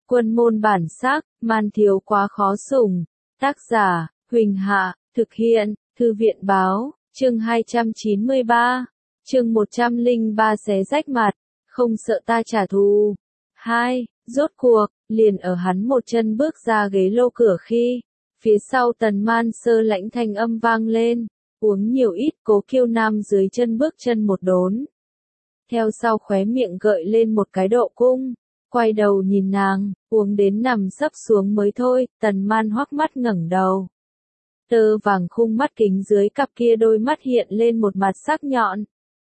Quân môn bản sắc, man thiếu quá khó sủng. Tác giả, Huỳnh Hạ, thực hiện, Thư viện báo, chương 293, chương 103 xé rách mặt, không sợ ta trả thù. 2. Rốt cuộc, liền ở hắn một chân bước ra ghế lô cửa khi, phía sau Tần Man Sơ lãnh thanh âm vang lên, uống nhiều ít. Cố Kiêu Nam dưới chân bước chân một đốn. Theo sau khóe miệng gợi lên một cái độ cung, quay đầu nhìn nàng, uống đến nằm sấp xuống mới thôi. Tần Man hoắc mắt ngẩng đầu. Tơ vàng khung mắt kính dưới cặp kia đôi mắt hiện lên một mặt sắc nhọn.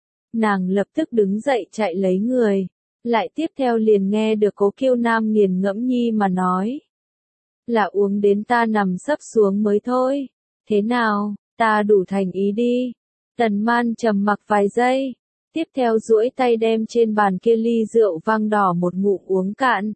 Nàng lập tức đứng dậy chạy lấy người, lại tiếp theo liền nghe được Cố Kiêu Nam nghiền ngẫm nhi mà nói. Là uống đến ta nằm sấp xuống mới thôi. Thế nào, ta đủ thành ý đi. Tần Man trầm mặc vài giây, tiếp theo duỗi tay đem trên bàn kia ly rượu vang đỏ một ngụm uống cạn.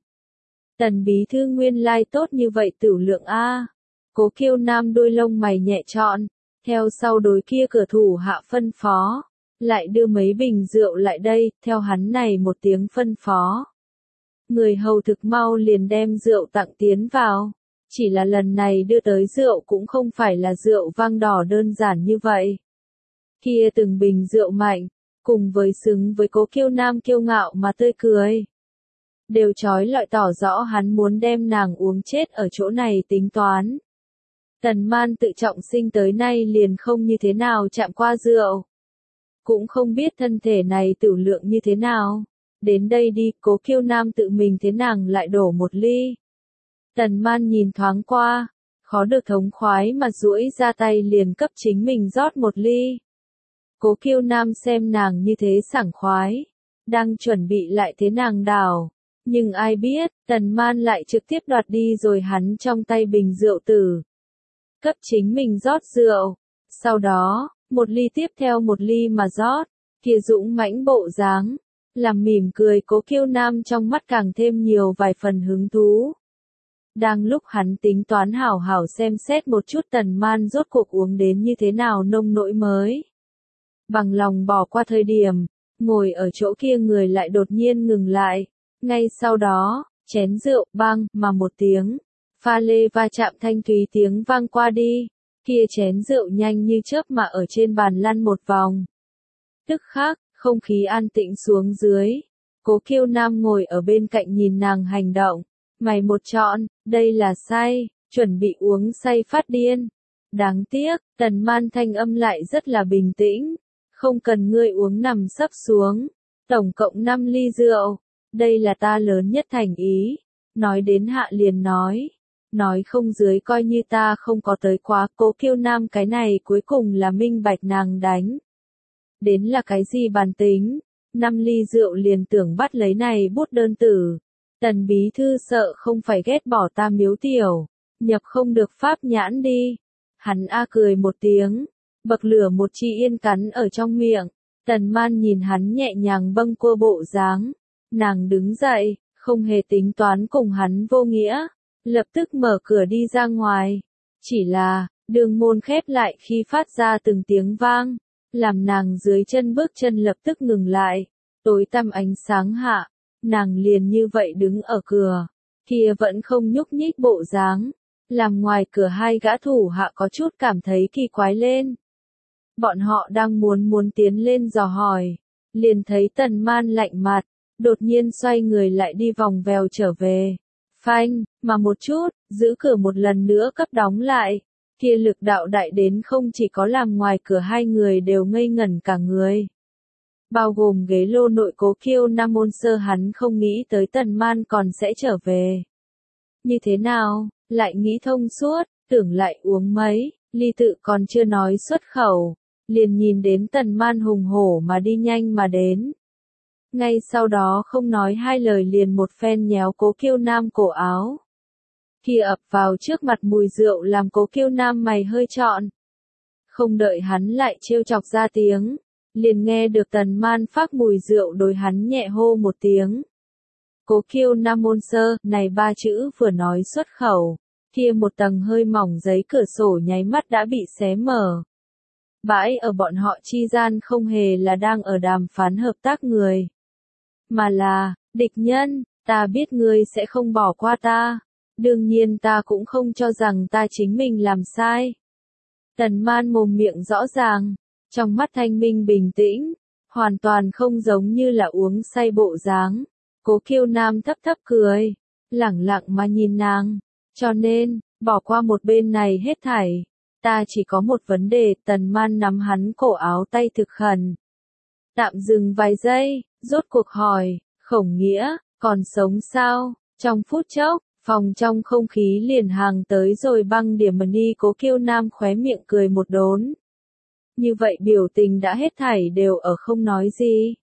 Tần bí thư nguyên lai tốt như vậy tửu lượng a. Cố Kiêu Nam đôi lông mày nhẹ trọn, theo sau đối kia cửa thủ hạ phân phó, lại đưa mấy bình rượu lại đây. Theo hắn này một tiếng phân phó, người hầu thực mau liền đem rượu tặng tiến vào. Chỉ là lần này đưa tới rượu cũng không phải là rượu vang đỏ đơn giản như vậy. Kia từng bình rượu mạnh, cùng với xứng với Cố Kiêu Nam kiêu ngạo mà tươi cười, đều trói lọi tỏ rõ hắn muốn đem nàng uống chết ở chỗ này tính toán. Tần Man tự trọng sinh tới nay liền không như thế nào chạm qua rượu, cũng không biết thân thể này tửu lượng như thế nào. Đến đây đi, Cố Kiêu Nam tự mình thế nàng lại đổ một ly. Tần Man nhìn thoáng qua, khó được thống khoái mà duỗi ra tay liền cấp chính mình rót một ly. Cố Kiêu Nam xem nàng như thế sảng khoái, đang chuẩn bị lại thế nàng đảo, nhưng ai biết, Tần Man lại trực tiếp đoạt đi rồi hắn trong tay bình rượu tử, cấp chính mình rót rượu. Sau đó, một ly tiếp theo một ly mà rót, kia dũng mãnh bộ dáng, làm mỉm cười Cố Kiêu Nam trong mắt càng thêm nhiều vài phần hứng thú. Đang lúc hắn tính toán hảo hảo xem xét một chút Tần Man rốt cuộc uống đến như thế nào nông nỗi mới bằng lòng bỏ qua thời điểm, ngồi ở chỗ kia người lại đột nhiên ngừng lại. Ngay sau đó, chén rượu bang mà một tiếng, pha lê va chạm thanh thúy tiếng vang qua đi, kia chén rượu nhanh như chớp mà ở trên bàn lăn một vòng. Tức khắc, không khí an tĩnh xuống dưới. Cố Kiêu Nam ngồi ở bên cạnh nhìn nàng hành động, mày một trọn, đây là say, chuẩn bị uống say phát điên. Đáng tiếc, Tần Man thanh âm lại rất là bình tĩnh. Không cần ngươi uống nằm sấp xuống, tổng cộng 5 ly rượu, đây là ta lớn nhất thành ý. Nói đến hạ liền nói không dưới coi như ta không có tới quá. Cố Kiêu Nam cái này cuối cùng là minh bạch nàng đánh đến là cái gì bản tính. 5 ly rượu liền tưởng bắt lấy này bút đơn tử. Tần bí thư sợ không phải ghét bỏ ta miếu tiểu, nhập không được pháp nhãn đi. Hắn cười một tiếng, bậc lửa một chi yên cắn ở trong miệng. Tần Man nhìn hắn nhẹ nhàng bâng quơ bộ dáng, nàng đứng dậy, không hề tính toán cùng hắn vô nghĩa, lập tức mở cửa đi ra ngoài. Chỉ là, đường môn khép lại khi phát ra từng tiếng vang, làm nàng dưới chân bước chân lập tức ngừng lại. Tối tăm ánh sáng hạ, nàng liền như vậy đứng ở cửa, kia vẫn không nhúc nhích bộ dáng, làm ngoài cửa hai gã thủ hạ có chút cảm thấy kỳ quái lên. Bọn họ đang muốn tiến lên dò hỏi, liền thấy Tần Man lạnh mặt, đột nhiên xoay người lại đi vòng vèo trở về. Phanh, mà một chút, giữ cửa một lần nữa cấp đóng lại. Kia lực đạo đại đến không chỉ có làm ngoài cửa hai người đều ngây ngẩn cả người, bao gồm ghế lô nội Cố Kiêu Nam môn sơ. Hắn không nghĩ tới Tần Man còn sẽ trở về. Như thế nào, lại nghĩ thông suốt, tưởng lại uống mấy ly tự còn chưa nói xuất khẩu, liền nhìn đến Tần Man hùng hổ mà đi nhanh mà đến. Ngay sau đó không nói hai lời liền một phen nhéo Cố Kiêu Nam cổ áo. Kia ập vào trước mặt mùi rượu làm Cố Kiêu Nam mày hơi trọn. Không đợi hắn lại trêu chọc ra tiếng, liền nghe được Tần Man phác mùi rượu đối hắn nhẹ hô một tiếng. Cố Kiêu Nam môn sơ, này ba chữ vừa nói xuất khẩu, kia một tầng hơi mỏng giấy cửa sổ nháy mắt đã bị xé mở. Bãi ở bọn họ chi gian không hề là đang ở đàm phán hợp tác người, mà là địch nhân. Ta biết ngươi sẽ không bỏ qua ta. Đương nhiên ta cũng không cho rằng ta chính mình làm sai. Tần Man mồm miệng rõ ràng, trong mắt thanh minh bình tĩnh, hoàn toàn không giống như là uống say bộ dáng. Cố Kiêu Nam thấp thấp cười, lẳng lặng mà nhìn nàng, cho nên, bỏ qua một bên này hết thảy. Ta chỉ có một vấn đề. Tần Man nắm hắn cổ áo tay thực khẩn. Tạm dừng vài giây, rốt cuộc hỏi, Khổng Nghĩa, còn sống sao? Trong phút chốc, phòng trong không khí liền hàng tới rồi băng điểm mani. Cố Kiêu Nam khóe miệng cười một đốn. Như vậy biểu tình đã hết thảy đều ở không nói gì.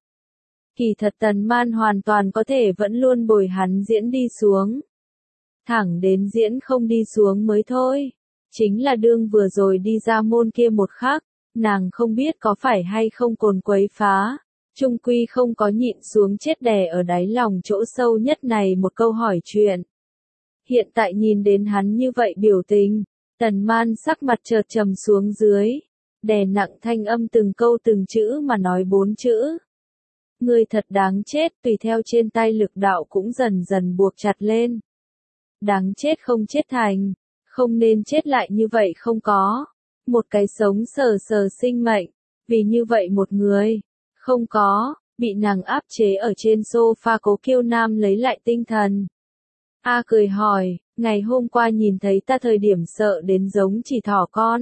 Kỳ thật Tần Man hoàn toàn có thể vẫn luôn bồi hắn diễn đi xuống. Thẳng đến diễn không đi xuống mới thôi. Chính là đương vừa rồi đi ra môn kia một khắc, nàng không biết có phải hay không cồn quấy phá. Trung quy không có nhịn xuống chết đè ở đáy lòng chỗ sâu nhất này một câu hỏi chuyện. Hiện tại nhìn đến hắn như vậy biểu tình, Tần Man sắc mặt chợt trầm xuống dưới, đè nặng thanh âm từng câu từng chữ mà nói 4 chữ. Ngươi thật đáng chết. Tùy theo trên tay lực đạo cũng dần dần buộc chặt lên. Đáng chết không chết thành, không nên chết lại như vậy không có. Một cái sống sờ sờ sinh mệnh, vì như vậy một người, không có, bị nàng áp chế ở trên sofa. Cố Kiêu Nam lấy lại tinh thần. A cười hỏi, ngày hôm qua nhìn thấy ta thời điểm sợ đến giống chỉ thỏ con.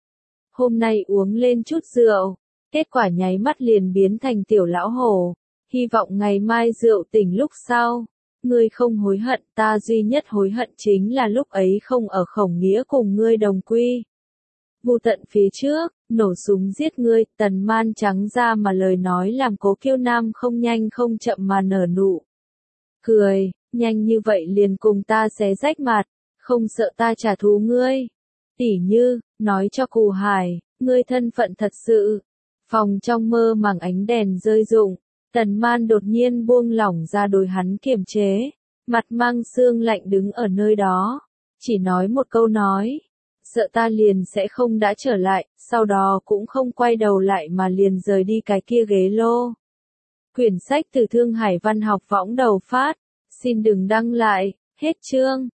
Hôm nay uống lên chút rượu, kết quả nháy mắt liền biến thành tiểu lão hổ. Hy vọng ngày mai rượu tỉnh lúc sau. Ngươi không hối hận. Ta duy nhất hối hận chính là lúc ấy không ở Khổng Nghĩa cùng ngươi đồng quy. Vu tận phía trước, nổ súng giết ngươi. Tần Man trắng ra mà lời nói làm Cố Kiêu Nam không nhanh không chậm mà nở nụ cười. Nhanh như vậy liền cùng ta xé rách mặt, không sợ ta trả thù ngươi. Tỉ như, nói cho Cù Hải, ngươi thân phận thật sự. Phòng trong mơ màng ánh đèn rơi rụng, Tần Man đột nhiên buông lỏng ra đối hắn kiềm chế, mặt mang sương lạnh đứng ở nơi đó, chỉ nói một câu nói, sợ ta liền sẽ không đã trở lại, sau đó cũng không quay đầu lại mà liền rời đi cái kia ghế lô. Quyển sách từ Thương Hải Văn học võng đầu phát, xin đừng đăng lại, hết chương.